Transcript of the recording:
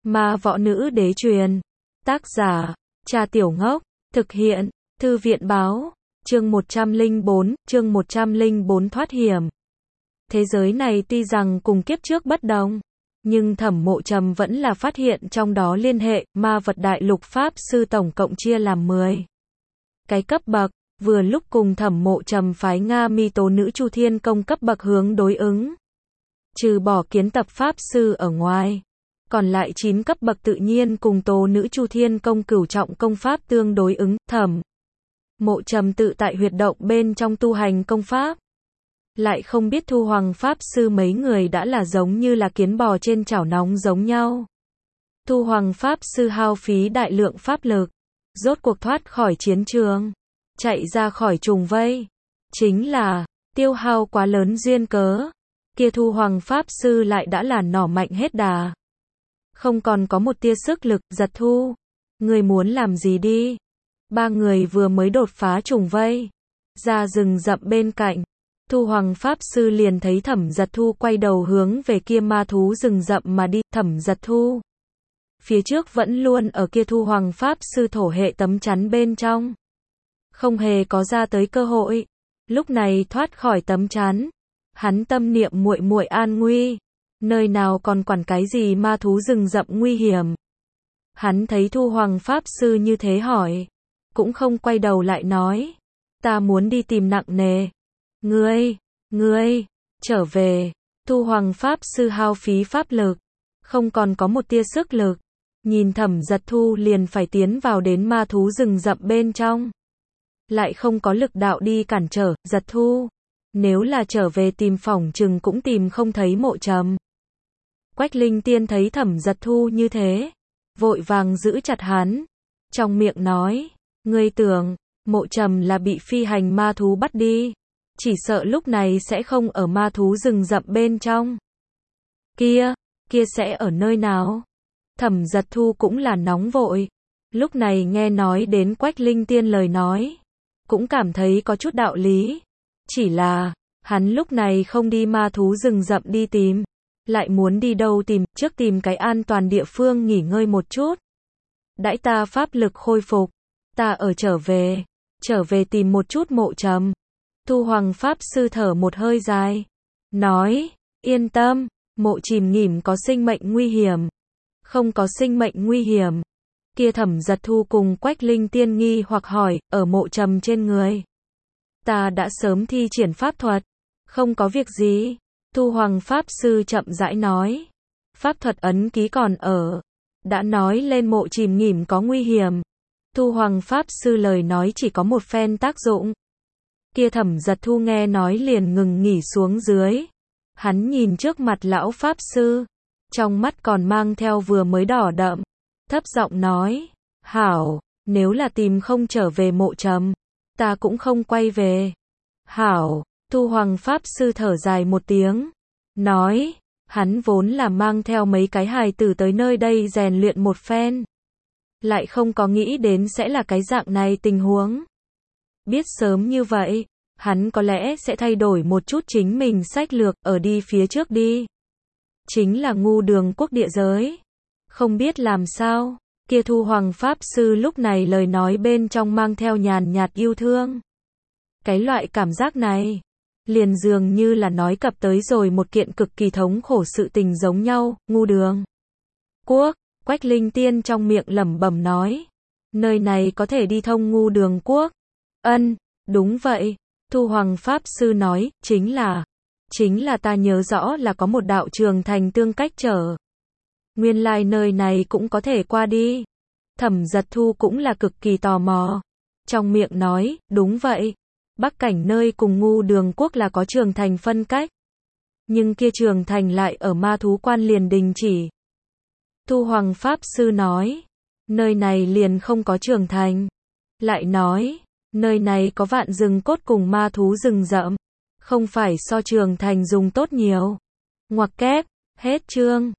Ma võ nữ đế truyền. Tác giả, Trà Tiểu Ngốc. Thực hiện, Thư viện báo. Chương 104 thoát hiểm. Thế giới này tuy rằng cùng kiếp trước bất đồng, nhưng Thẩm Mộ Trầm vẫn là phát hiện trong đó liên hệ, ma vật đại lục Pháp Sư tổng cộng chia làm 10 cái cấp bậc, vừa lúc cùng Thẩm Mộ Trầm phái Nga Mi Tố Nữ Chu Thiên Công cấp bậc hướng đối ứng. Trừ bỏ kiến tập Pháp Sư ở ngoài, còn lại 9 cấp bậc tự nhiên cùng Tố Nữ Chu Thiên Công cửu trọng công pháp tương đối ứng. Thẩm Mộ Trầm tự tại huyệt động bên trong tu hành công pháp, lại không biết Thu Hoàng Pháp Sư mấy người đã là giống như là kiến bò trên chảo nóng giống nhau. Thu Hoàng Pháp Sư hao phí đại lượng pháp lực, rốt cuộc thoát khỏi chiến trường, chạy ra khỏi trùng vây. Chính là, tiêu hao quá lớn duyên cớ, kia Thu Hoàng Pháp Sư lại đã là nỏ mạnh hết đà. Không còn có một tia sức lực. Giật Thu, người muốn làm gì đi? Ba người vừa mới đột phá trùng vây, ra rừng rậm bên cạnh. Thu Hoàng Pháp Sư liền thấy Thẩm Giật Thu quay đầu hướng về kia ma thú rừng rậm mà đi. Thẩm Giật Thu phía trước vẫn luôn ở kia Thu Hoàng Pháp Sư thổ hệ tấm chắn bên trong, không hề có ra tới cơ hội. Lúc này thoát khỏi tấm chắn, hắn tâm niệm muội muội an nguy, nơi nào còn quản cái gì ma thú rừng rậm nguy hiểm. Hắn thấy Thu Hoàng Pháp Sư như thế hỏi, cũng không quay đầu lại nói, ta muốn đi tìm nặng nề. Ngươi, trở về. Thu Hoàng Pháp Sư hao phí pháp lực, không còn có một tia sức lực, nhìn Thẩm Giật Thu liền phải tiến vào đến ma thú rừng rậm bên trong, lại không có lực đạo đi cản trở. Giật Thu, nếu là trở về tìm phỏng chừng cũng tìm không thấy Mộ Trầm. Quách Linh Tiên thấy Thẩm Giật Thu như thế, vội vàng giữ chặt hắn, trong miệng nói, ngươi tưởng, Mộ Trầm là bị phi hành ma thú bắt đi, chỉ sợ lúc này sẽ không ở ma thú rừng rậm bên trong. Kia sẽ ở nơi nào? Thẩm Giật Thu cũng là nóng vội, lúc này nghe nói đến Quách Linh Tiên lời nói, cũng cảm thấy có chút đạo lý. Chỉ là, hắn lúc này không đi ma thú rừng rậm đi tìm, lại muốn đi đâu tìm, trước tìm cái an toàn địa phương nghỉ ngơi một chút. Đãi ta pháp lực khôi phục, ta ở trở về tìm một chút Mộ Trầm. Thu Hoàng Pháp Sư thở một hơi dài, nói, yên tâm, Mộ Chìm Nghỉm có sinh mệnh nguy hiểm. Không có sinh mệnh nguy hiểm. Kia Thẩm Giật Thu cùng Quách Linh Tiên nghi hoặc hỏi, ở Mộ Trầm trên người, ta đã sớm thi triển pháp thuật, không có việc gì. Thu Hoàng Pháp Sư chậm rãi nói, pháp thuật ấn ký còn ở, đã nói lên Mộ Chìm Nghỉm có nguy hiểm. Thu Hoàng Pháp Sư lời nói chỉ có một phen tác dụng. Kia Thẩm Giật Thu nghe nói liền ngừng nghỉ xuống dưới. Hắn nhìn trước mặt lão Pháp Sư, trong mắt còn mang theo vừa mới đỏ đậm, thấp giọng nói, hảo, nếu là tìm không trở về Mộ Trầm, ta cũng không quay về. Hảo. Thu Hoàng Pháp Sư thở dài một tiếng, nói, hắn vốn là mang theo mấy cái hài tử tới nơi đây rèn luyện một phen, lại không có nghĩ đến sẽ là cái dạng này tình huống. Biết sớm như vậy, hắn có lẽ sẽ thay đổi một chút chính mình sách lược, ở đi phía trước đi. Chính là Ngu Đường Quốc địa giới. Không biết làm sao, kia Thu Hoàng Pháp Sư lúc này lời nói bên trong mang theo nhàn nhạt yêu thương. Cái loại cảm giác này, liền dường như là nói cập tới rồi một kiện cực kỳ thống khổ sự tình giống nhau. Ngu Đường Quốc, Quách Linh Tiên trong miệng lẩm bẩm nói, nơi này có thể đi thông Ngu Đường Quốc. Ân, đúng vậy. Thu Hoàng Pháp Sư nói, chính là ta nhớ rõ là có một đạo trường thành tương cách trở. Nguyên lai nơi này cũng có thể qua đi. Thẩm Giật Thu cũng là cực kỳ tò mò, trong miệng nói, đúng vậy. Bắc cảnh nơi cùng Ngu Đường Quốc là có trường thành phân cách, nhưng kia trường thành lại ở ma thú quan liền đình chỉ. Thu Hoàng Pháp Sư nói, nơi này liền không có trường thành. Lại nói, nơi này có vạn rừng cốt cùng ma thú rừng rậm, không phải so trường thành dùng tốt nhiều. Ngoặc kép, hết chương.